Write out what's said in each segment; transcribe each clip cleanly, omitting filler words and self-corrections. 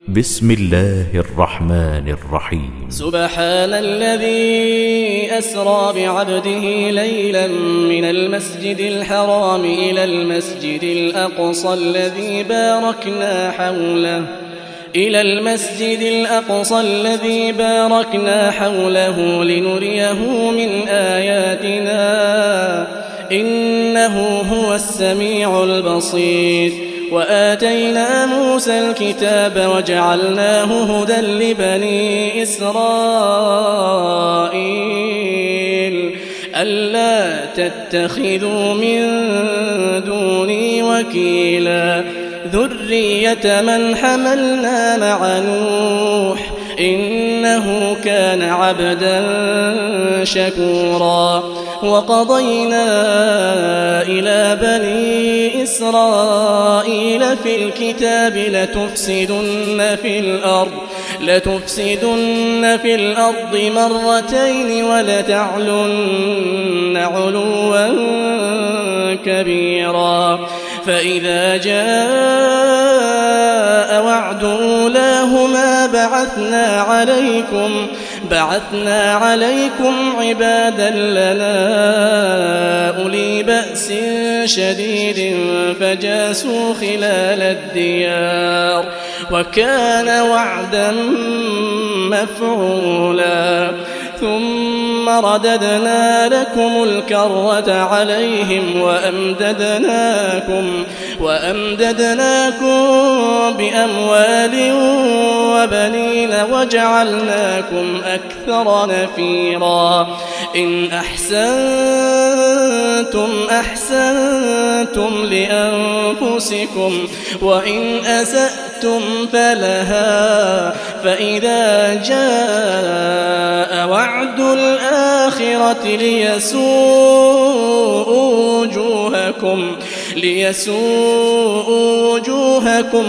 بسم الله الرحمن الرحيم. سبحان الذي أسرى بعبده ليلا من المسجد الحرام إلى المسجد الأقصى الذي باركنا حوله لنريه من آياتنا إنه هو السميع البصير. وآتينا موسى الكتاب وجعلناه هدى لبني إسرائيل ألا تتخذوا من دوني وكيلا ذرية من حملنا مع نوح إنه كان عبدا شكورا. وقضينا إلى بني إسرائيل في الكتاب لتفسدن في الأرض مرتين ولتعلن علوا كبيرا. فإذا جاء وعد أولاهما بعثنا عليكم عبادا لنا أولي بأس شديد فجاسوا خلال الديار وكان وعدا مفعولا. ثم رددنا لكم الكرة عليهم وأمددناكم بأموال وبنين وجعلناكم أكثر نفيرا. إن أحسنتم لأنفسكم وإن أسأتم فلها. فإذا جاء وعد الآخرة ليسوءوا وجوهكم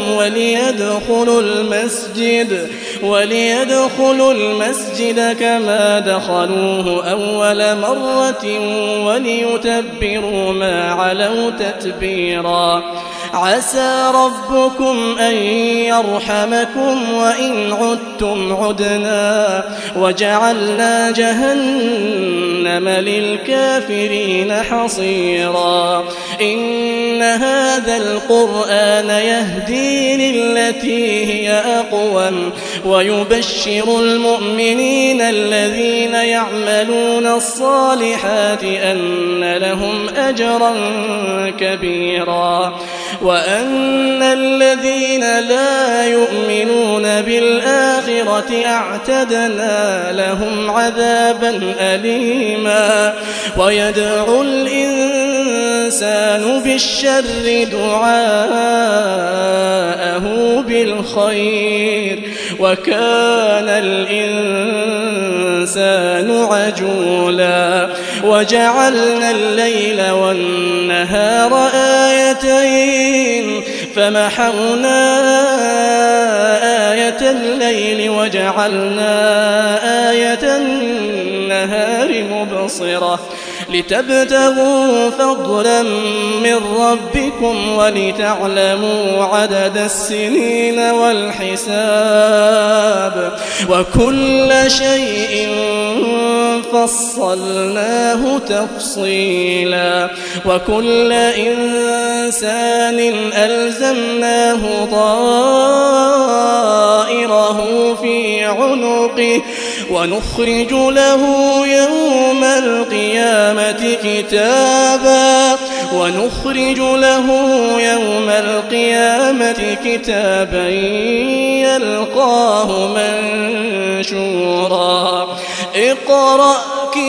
وليدخلوا المسجد كما دخلوه أول مرة وليتبروا ما علوا تتبيرا. عسى ربكم أن يرحمكم وإن عدتم عدنا وجعلنا جهنم للكافرين حصيرا. إن هذا القرآن يهدي للتي هي أقوم ويبشر المؤمنين الذين يعملون الصالحات أن لهم أجرا كبيرا. وأن الذين لا يؤمنون بالآخرة أعتدنا لهم عذابا أليما. ويدعو الإنسان بالشر دعاءه بالخير وكان الإنسان عجولا. وجعلنا الليل والنهار آيتين فمحونا آية الليل وجعلنا آية النهار مبصرة لتبتغوا فضلا من ربكم ولتعلموا عدد السنين والحساب وكل شيء فصلناه تفصيلا. وكل إنسان ألزمناه طائره في عنقه ونخرج له يوم القيامة كتابا يلقاه منشورا. اقرأ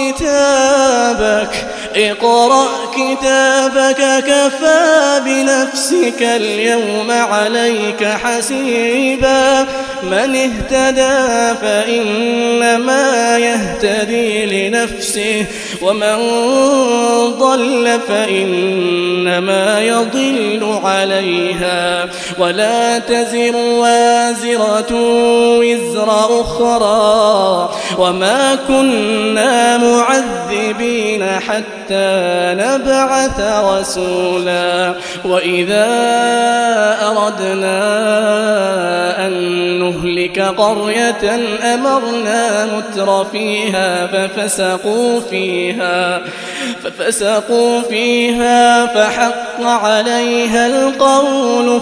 كتابك كفى بنفسك اليوم عليك حسيبا. من اهتدى فإنما يهتدي لنفسه ومن ضل فإنما يضل عليها ولا تزر وازرة وزر أخرى وما كنا معذبين حتى نبعث رسولا وإذا أردنا أن نهلك قرية أمرنا متر فيها ففسقوا فيها فحق عليها القول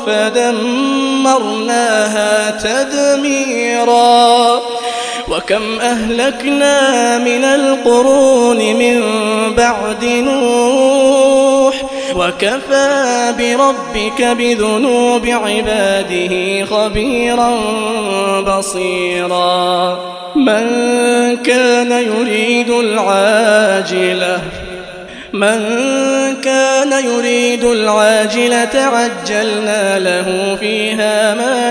فدمرناها تدميرا وكم أهلكنا من القرون من بعد نوح وكفى بربك بذنوب عباده خبيرا بصيرا من كان يريد العاجلة عجلنا له فيها ما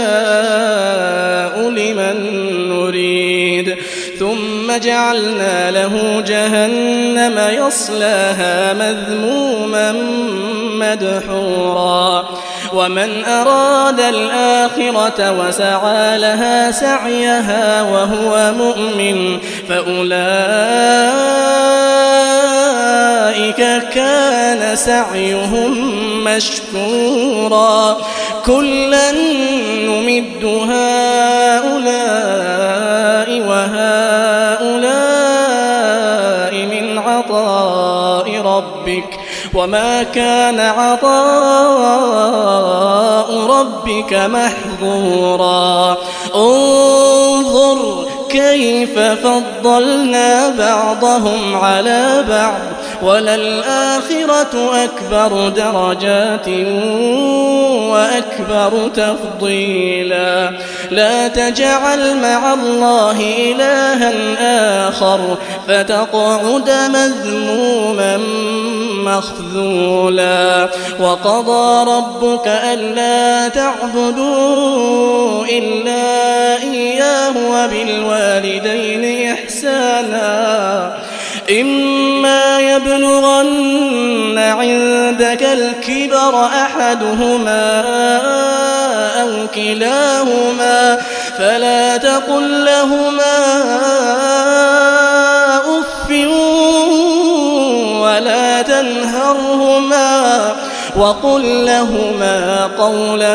نشاء لمن نريد ثم جعلنا له جهنم يصلاها مذموما مدحورا ومن أراد الآخرة وسعى لها سعيها وهو مؤمن فأولئك كان سعيهم مشكورا كلا نمد هؤلاء وهؤلاء من عطاء ربك وما كان عطاء ربك محظورا انظر كيف فضلنا بعضهم على بعض وللآخرة أكبر درجات وأكبر تفضيلا لا تجعل مع الله إلها آخر فتقعد مذموما مخذولا وقضى ربك ألا تعبدوا إلا إياه وبالوالدين إحسانا إما يبلغن عندك الكبر أحدهما أو كلاهما فلا تقل لهما أف ولا تنهرهما وقل لهما قولا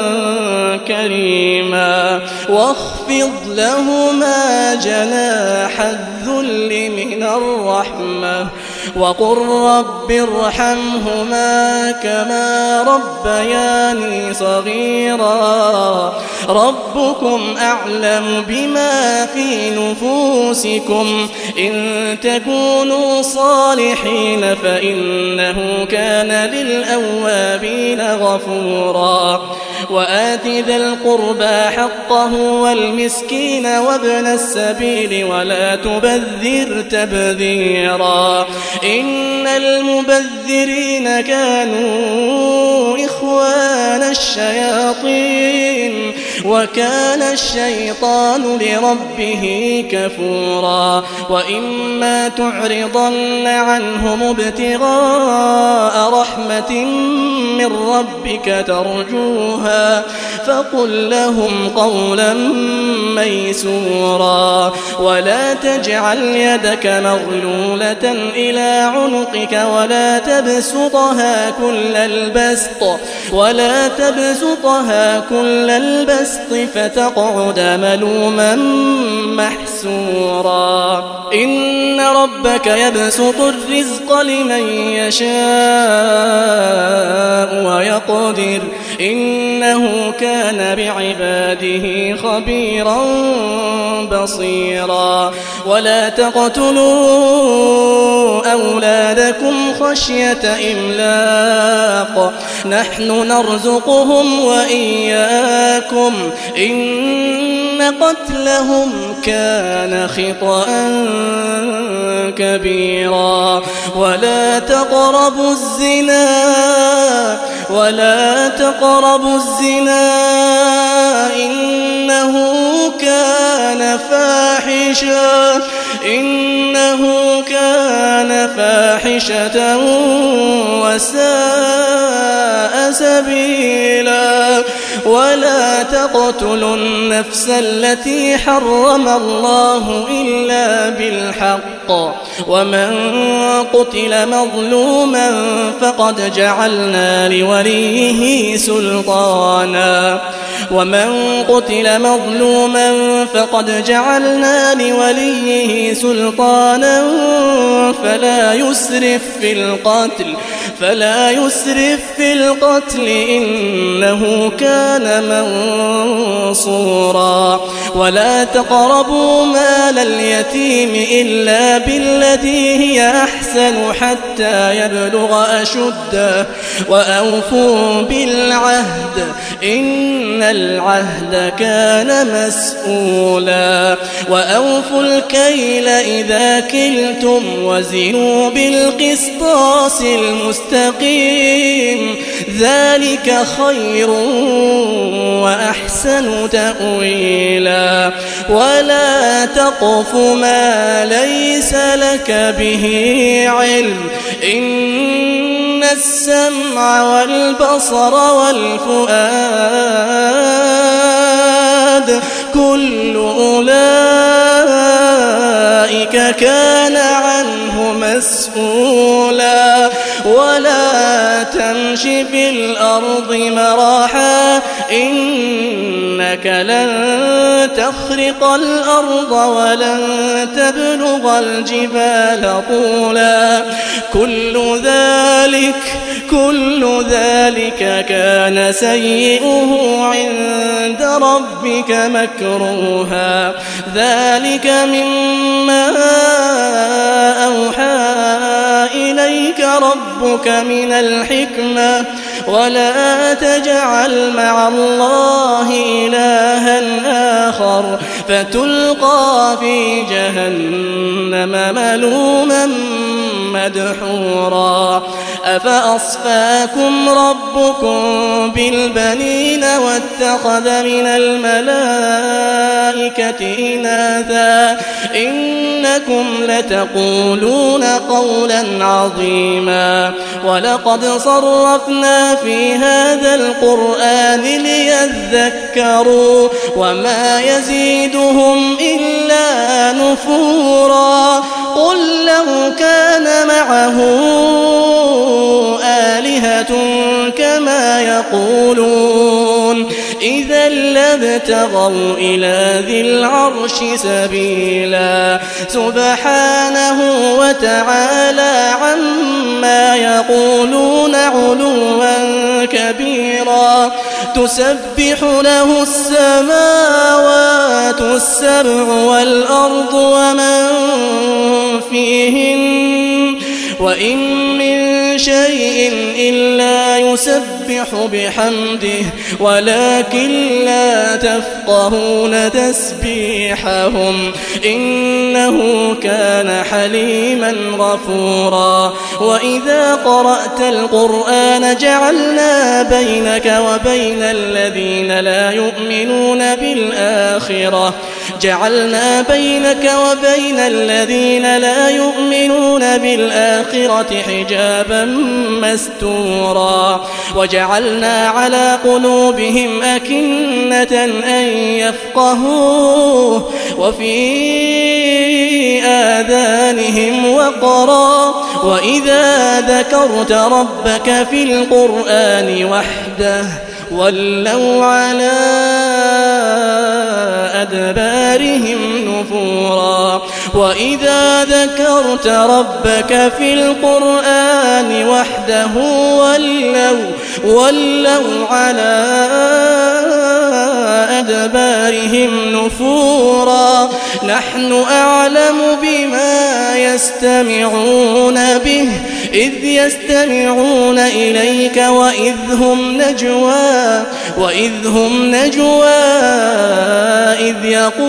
كريما واخفض لهما جناح الذل من الرحمة وقل رب ارحمهما كما ربياني صغيرا ربكم أعلم بما في نفوسكم إن تكونوا صالحين فإنه كان للأوابين غفورا وآت ذا القربى حقه والمسكين وابن السبيل ولا تبذر تبذيرا إن المبذرين كانوا إخوان الشياطين وكان الشيطان لربه كفورا وإما تعرضن عنهم ابتغاء رحمة من ربك ترجوها فقل لهم قولا ميسورا ولا تجعل يدك مغلولة إلى عنقك ولا تبسطها كل البسط فتقعد ملوما محسورا إن ربك يبسط الرزق لمن يشاء ويقدر إنه كان بعباده خبيرا بصيرا ولا تقتلوا أولادكم خشية إملاق نحن نرزقهم وإياكم إن قتلهم كان خطأ كبيرا ولا تقربوا الزنا إنه كان فاحشة وساء سبيلا ولا تقتلوا النفس التي حرم الله إلا بالحق ومن قتل مظلوما فقد جعلنا لوليه سلطانا فلا يسرف في القتل إنه كان منصورا ولا تقربوا مال اليتيم إلا بالتي هي أحسن حتى يبلغ أشده وأوفوا بالعهد إن العهد كان مسؤولا وأوفوا الكيل إذا كلتم وزنوا بالقسطاس المستقيم ذلك خير وأحسن تأويلا ولا تقف ما ليس لك به علم إن السمع والبصر والفؤاد كل أولئك كان عنه مسؤولا ولا تمش في الأرض مرحا إنك لن تخرق الأرض ولن تبلغ الجبال طولا كل ذلك كان سيئه عند ربك مكروها ذلك مما أوحى إليك ربك من الحكمة ولا تجعل مع الله إلها آخر فتلقى في جهنم ملوما مدحورا أفأصفاكم ربكم بالبنين واتخذ من الملائكة إناثا إنكم لتقولون قولا عظيما ولقد صرفنا في هذا القرآن ليذكروا وما يزيدهم إلا نفورا قل لو كان معه آلهة كما يقولون إذا لابتغوا إلى ذي العرش سبيلا سبحانه وتعالى عما يقولون علوا كبيرا تسبح له السماوات السبع والأرض ومن فيهن وإن من شيء إلا يسبح بحمده ولكن لا تفقهون تسبيحهم إنه كان حليما غفورا وإذا قرأت القرآن جعلنا بينك وبين الذين لا يؤمنون بالآخرة حجابا مستورا وجعلنا على قلوبهم أكنة أن يفقهوه وفي آذانهم وقرا وإذا ذكرت ربك في القرآن وحده ولوا على أدبارهم نفورا وإذا ذكرت ربك في القرآن وحده ولوا على أدبارهم نفورا نحن أعلم بما يستمعون به إذ يستمعون إليك وإذ هم نجوى إذ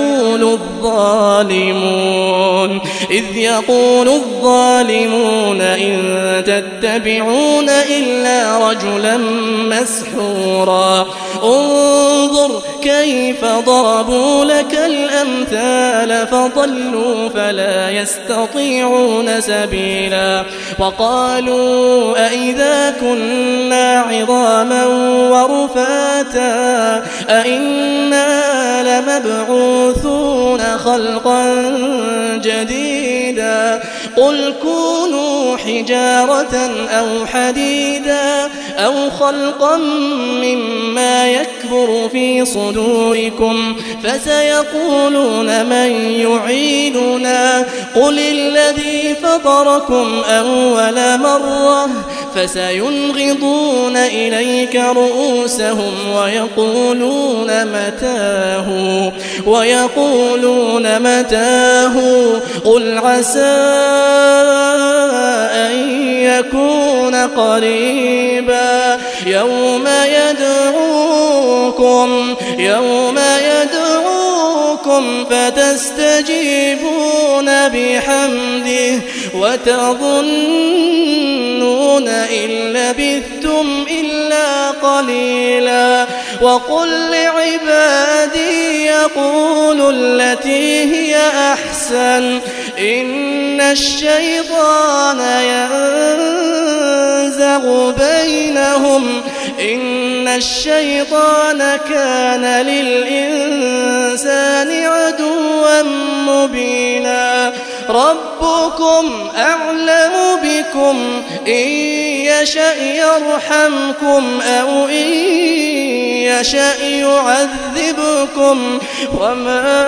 يقول الظالمون إن تتبعون إلا رجلا مسحورا انظر كيف ضربوا لك الأمثال فضلوا فلا يستطيعون سبيلا وقالوا أئذا كنا عظاما ورفاتا أئنا لمبعوثون خلقا جديدا قل كونوا حجارة أو حديدا أو خلقا مما يكبر في صدوركم فسيقولون من يعيدنا قل الذي فطركم أول مرة فسينغضون إليك رؤوسهم ويقولون متاه قل عسى أن يكون قريبا يوم يدعوكم فتستجيبون بحمده وتظنون إن لبثتم إلا قليلا وقل لعبادي يقولوا التي هي أحسن إن الشيطان ينزغ بينهم إن الشيطان كان للإنسان عدوا مبينا ربكم أعلم بكم إن يشأ يرحمكم أو إن يشأ يعذبكم وما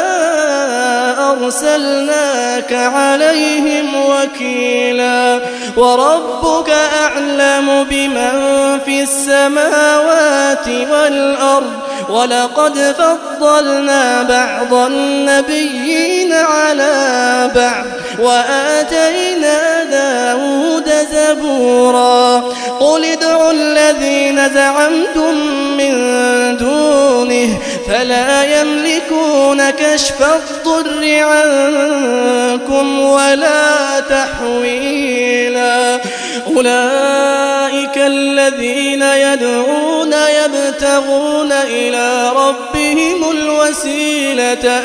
أرسلناك عليهم وكيلا وربك أعلم بمن في السماوات والأرض ولقد فضلنا بعض النبيين على بعض وآتينا داود زبورا قل ادعوا الذين زعمتم من دونه فلا يملكون كشف الضر عنكم ولا تحويلا أولئك الذين يدعون يبتغون إلى ربهم الوسيلة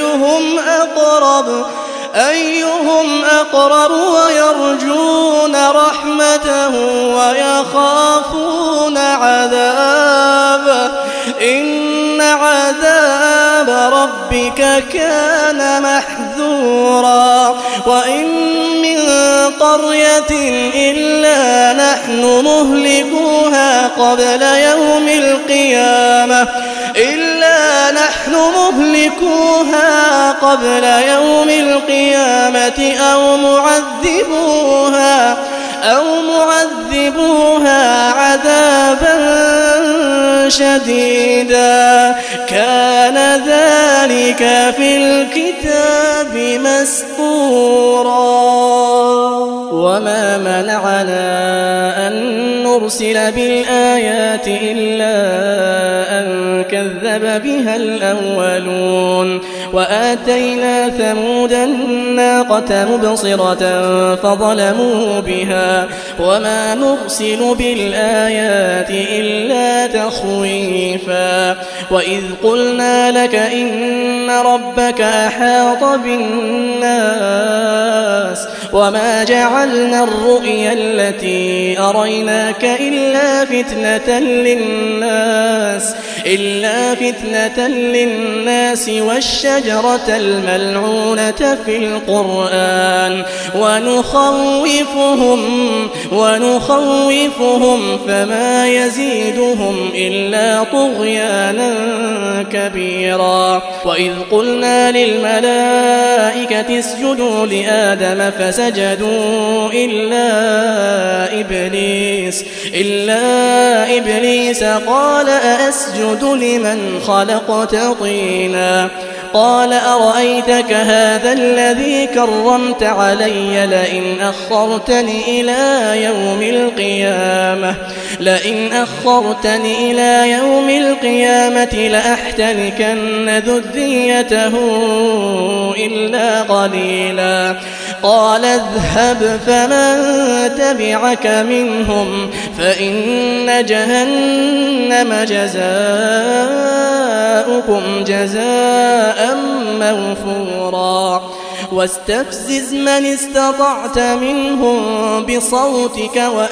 أيهم أقرب ويرجون رحمته ويخافون عذابه إن عذاب ربك كان محذورا وإن من قرية إلا نحن مهلكوها قبل يوم القيامة أو معذبوها عذابا شديدا كان ذلك في الكتاب مسطورا وما منعنا أن نرسل بالآيات إلا أن كذب بها الأولون وآتينا ثمود الناقة مبصرة فظلموا بها وما نرسل بالآيات إلا تخويفا وإذ قلنا لك إن ربك أحاط بالناس وما جعلنا الرؤيا التي أريناك إلا فتنة للناس والشجرة الملعونة في القرآن ونخوفهم فما يزيدهم إلا طغيانا كبيرا وإذ قلنا للملائكة اسجدوا لآدم فسجدوا إلا إبليس قال أأسجد لمن خلقت طينا قال أرأيتك هذا الذي كرمت علي لئن أخرتني إلى يوم القيامة لأحتنكن ذريته إلا قليلا قال اذهب فمن تبعك منهم فإن جهنم جزاؤكم جزاء موفورا واستفزز من استطعت منهم بصوتك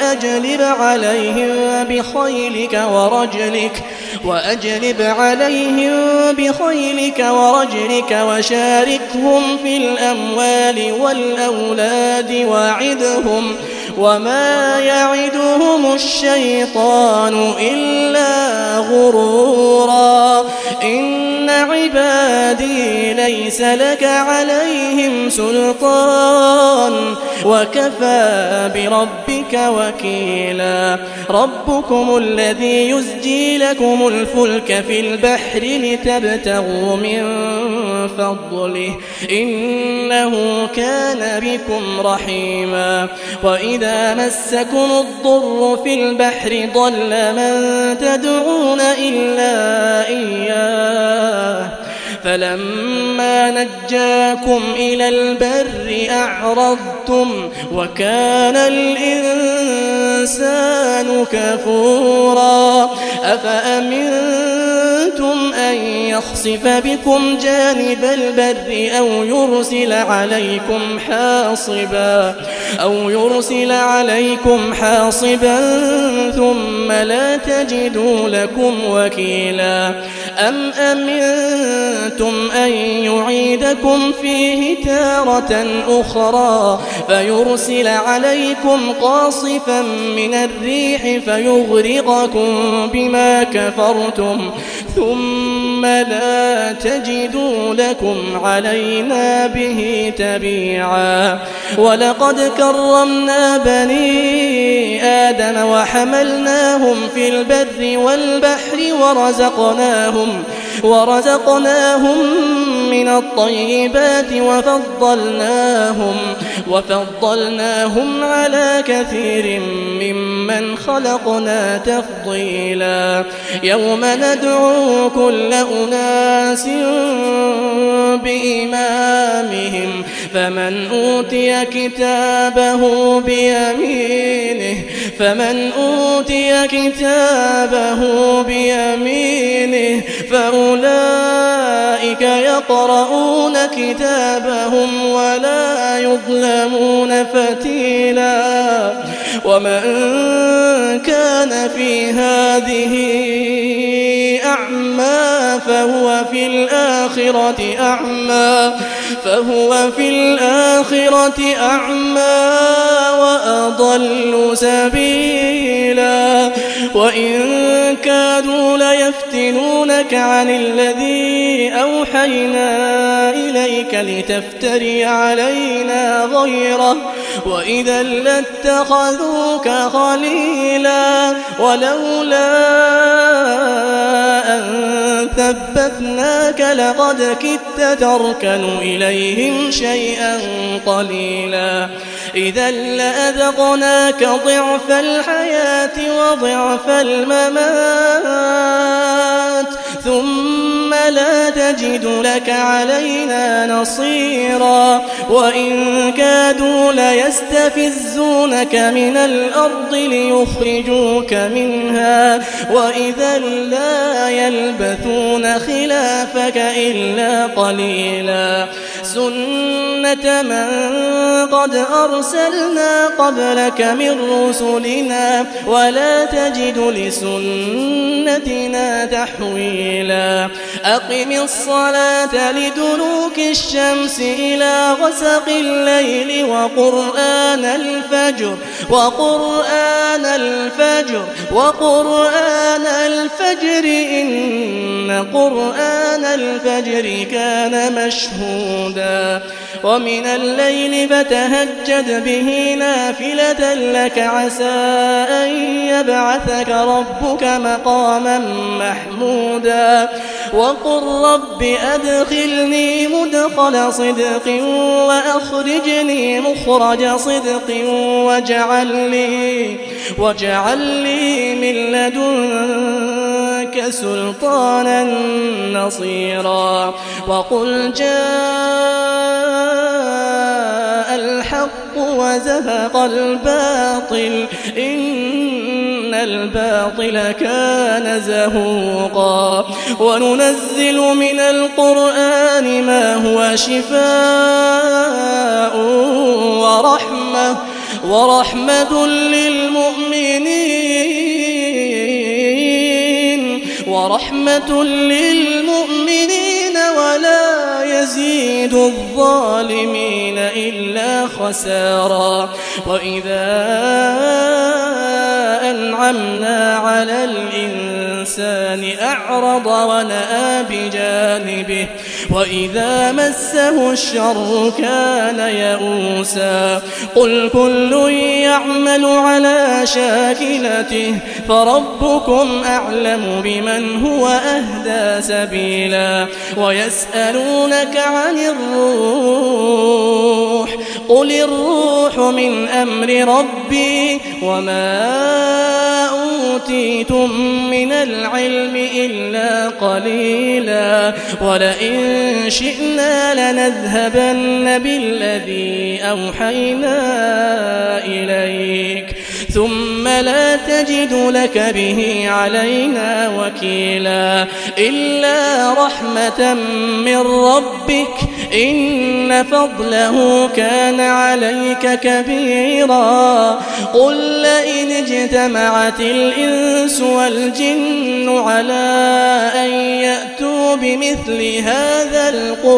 وأجلب عليهم بخيلك ورجلك وشاركهم في الأموال والأولاد وعدهم وما يعدهم الشيطان إلا غرورا إن عبادي ليس لك عليهم سلطان وكفى بربك وكيلا ربكم الذي يزجي لكم الفلك في البحر لتبتغوا من فضله إنه كان بكم رحيما وإذا مسكم الضر في البحر ضل من تدعون إلا إياه فلما نجاكم إلى البر أعرضتم وكان الإنسان كفورا أفأمنتم أن يخسف بكم جانب البر أو يرسل عليكم حاصبا ثم لا تجدوا لكم وكيلا أم أمنتم أن يعيدكم فيه تارة أخرى فيرسل عليكم قاصفا من الريح فيغرقكم بما كفرتم ثم لا تجدوا لكم علينا به تبيعا ولقد كرمنا بني آدم وحملناهم في البر والبحر ورزقناهم من الطيبات وفضلناهم على كثير ممن خلقنا تفضيلا يوم ندعو كل أناس بإمامهم فمن أوتي كتابه بيمينه فأولئك يقرؤون كتابهم ولا يظلمون فتيلا ومن كان في هذه أعمى فهو في الآخرة أعمى وأضل سبيلا وإن كادوا ليفتنونك عن الذي أوحينا إليك لتفتري علينا غيره وإذا لاتخذوك خليلا ولولا أن ثبتناك لقد كدت تركن إليهم شيئا قليلا إذا لأذقناك ضعف الحياة وضعف الممات ثم لا تجد لك علينا نصيرا وإن كادوا ليستفزونك من الأرض ليخرجوك منها وإذا لا يلبثون خلافك إلا قليلا سنة من قد أرسلنا قبلك من رسلنا ولا تجد لسنتنا تحويلا أقم الصلاة لدلوك الشمس إلى غسق الليل وقرآن الفجر وقرآن الفجر إن قرآن الفجر كان مشهودا ومن الليل فتهجد به نافلة لك عسى أن يبعثك ربك مقاما محمودا وقل رب أدخلني مدخل صدق وأخرجني مخرج صدق واجعل لي من لدنك سلطانا نصيرا وقل جاء الحق وزهق الباطل إن الباطل كان زهوقا وننزل من القرآن ما هو شفاء ورحمة للمؤمنين ولا يزيد الظالمين إلا خسارا وإذا أنعمنا على الإنسان أعرض ونأى بجانبه وإذا مسه الشر كان يئوسا قل كل يعمل على شاكلته فربكم أعلم بمن هو أهدى سبيلا ويسألونك عن الروح قل الروح من أمر ربي وما أوتيتم من العلم إلا قليلا ولئن شئنا لنذهبن بالذي أوحينا إليك ثم لا تجد لك به علينا وكيلا إلا رحمة من ربك إن فضله كان عليك كبيرا قل لئن اجتمعت الإنس والجن على أن يأتوا بمثل هذا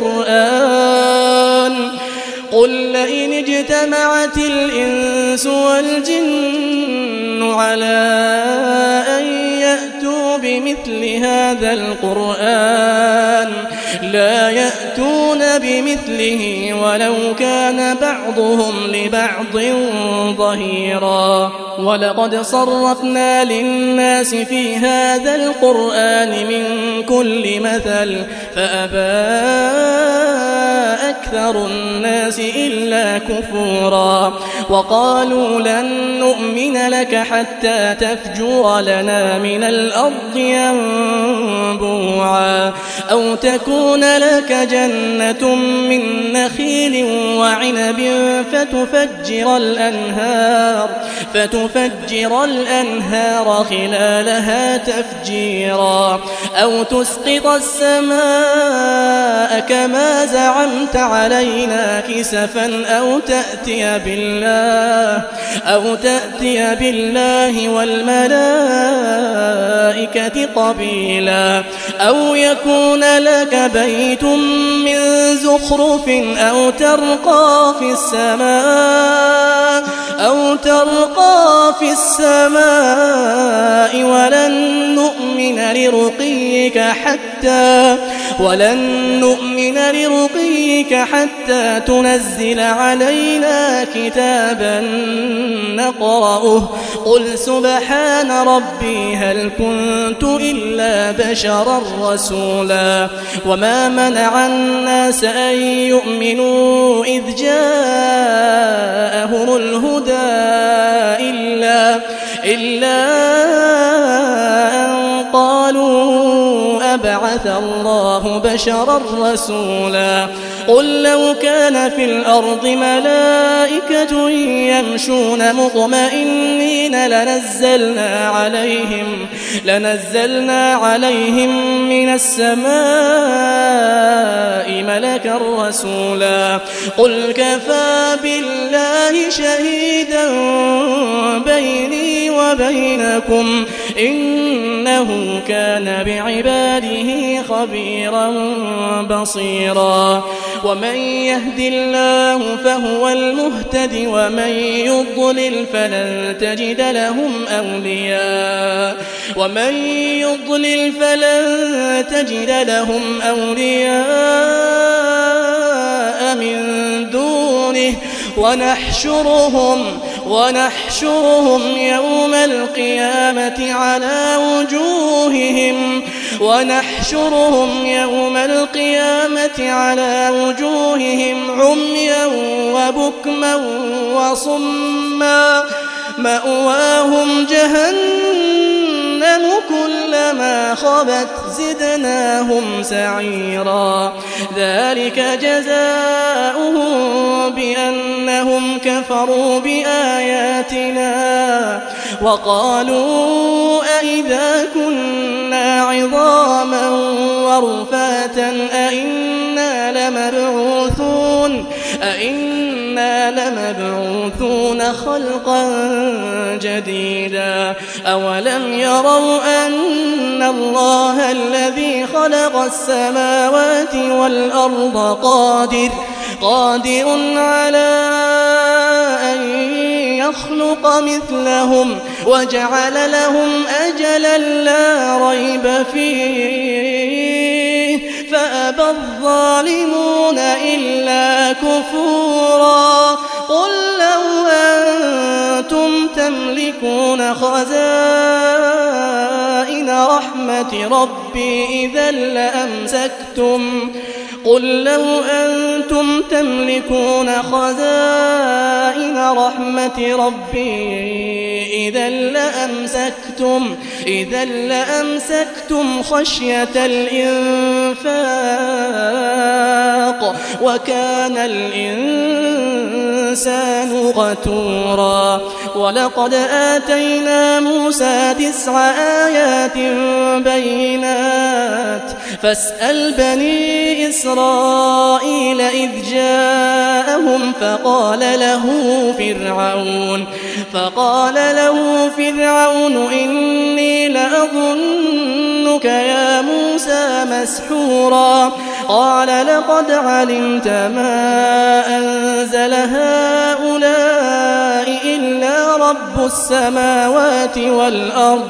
القرآن قل لئن اجتمعت الإنس والجن على أن يأتوا بمثل هذا القرآن لا يأتون بمثله ولو كان بعضهم لبعض ظهيرا ولقد صرفنا للناس في هذا القرآن من كل مثل فأبى أكثر الناس إلا كفورا وقالوا لن نؤمن لك حتى تفجر لنا من الأرض ينبوعا أو تكون لك جنة من نخيل وعنب فتفجر الأنهار خلالها تفجيرا أو تسقط السماء كما زعمت علينا كسفا أو تأتي بالله والملائكة قبيلا أو يكون لك بيت من زخرف أو ترقى في السماء ولن نؤمن لرقيك حتى تنزل علينا كتابا نقرأه قل سبحان ربي هل كنت إلا بشرا رسولا وما منع الناس أن يؤمنوا إذ جاءهم الهدى إلا أن قالوا أبعث الله بشرا رسولا قل لو كان في الأرض ملائكة يمشون مطمئنين لنزلنا عليهم من السماء ملكا رسولا قل كفى بالله شهيدا بيني وبينكم إنه كان بعباده خبيرا بصيرا ومن يهد الله فهو المهتد ومن يضلل فلن تجد لهم أولياء من دونه ونحشرهم يوم القيامة على وجوههم عميا وبكما وصما مأواهم جهنم كلما خبت زدناهم سعيرا ذلك جزاؤهم بأنهم كفروا بآياتنا وقالوا أئذا كنا عظاما ورفاتا أئنا لمبعوثون خلقا جديدا أولم يروا أن الله الذي خلق السماوات والأرض قادر على أن يخلق مثلهم وجعل لهم أجلا لا ريب فيه فأبى الظالمون إلا كفورا قل لو أنتم تملكون خزائن رحمة ربي إذا لأمسكتم خشية الإنفاق وكان الإنسان غتورا ولقد آتينا موسى 9 آيات بينات فاسأل بني إسرائيل إذ جاءهم فقال له فرعون إني لأظنك يا موسى مسحورا قال لقد علمت ما أنزل هؤلاء إلا رب السماوات والأرض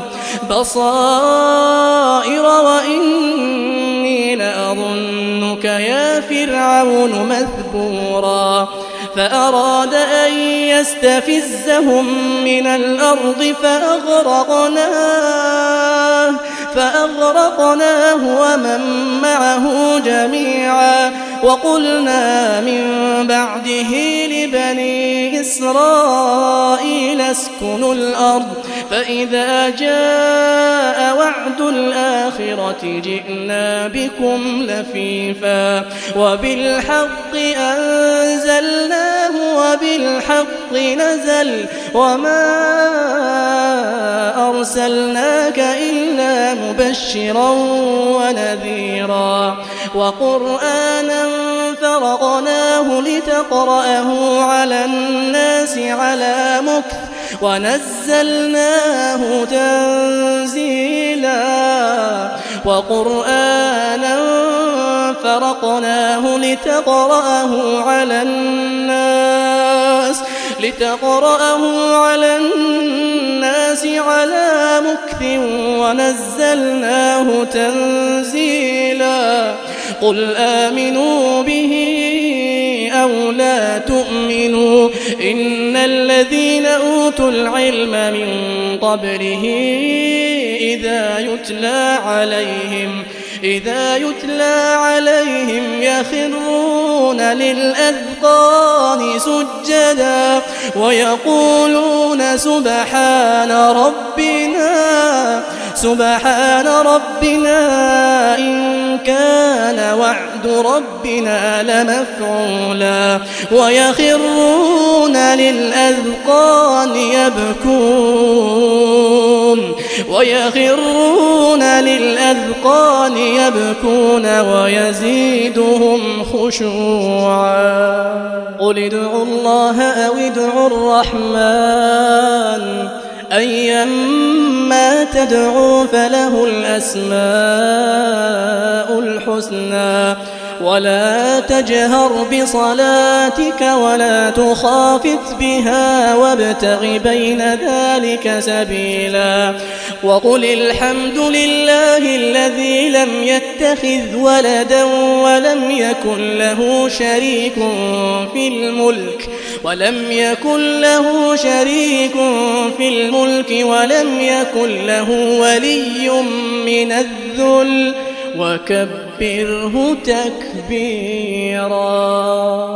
بصائر وإني لأظنك يا فرعون مثبورا فأراد أن يستفزهم من الأرض فأغرقناه ومن معه جميعا وقلنا من بعده لبني إسرائيل اسكنوا الأرض فإذا جاء وعد الآخرة جئنا بكم لفيفا وبالحق أنزلناه وبالحق نزل وما أرسلناك إلا مبشرا ونذيرا وقرآنا فرقناه لتقرأه على الناس على مكث ونزلناه تنزيلا وقرآنا فرقناه لتقرأه على الناس على مكث ونزلناه تنزيلا قل آمنوا به أو لا تؤمنوا إن الذين أوتوا العلم من قبله إذا يتلى عليهم يخرون للأذقان سجدا ويقولون سبحان ربنا إن كان وعد ربنا لمفعولا ويخرون للأذقان يبكون ويزيدهم خشوعا قل ادعوا الله أو ادعوا الرحمن أيما تدعوا فله الأسماء الحسنى ولا تجهر بصلاتك ولا تخافت بها وابتغ بين ذلك سبيلا وقل الحمد لله الذي لم يتخذ ولدا ولم يكن له شريك في الملك ولم يكن له ولي من الذل وكبره تكبيرا.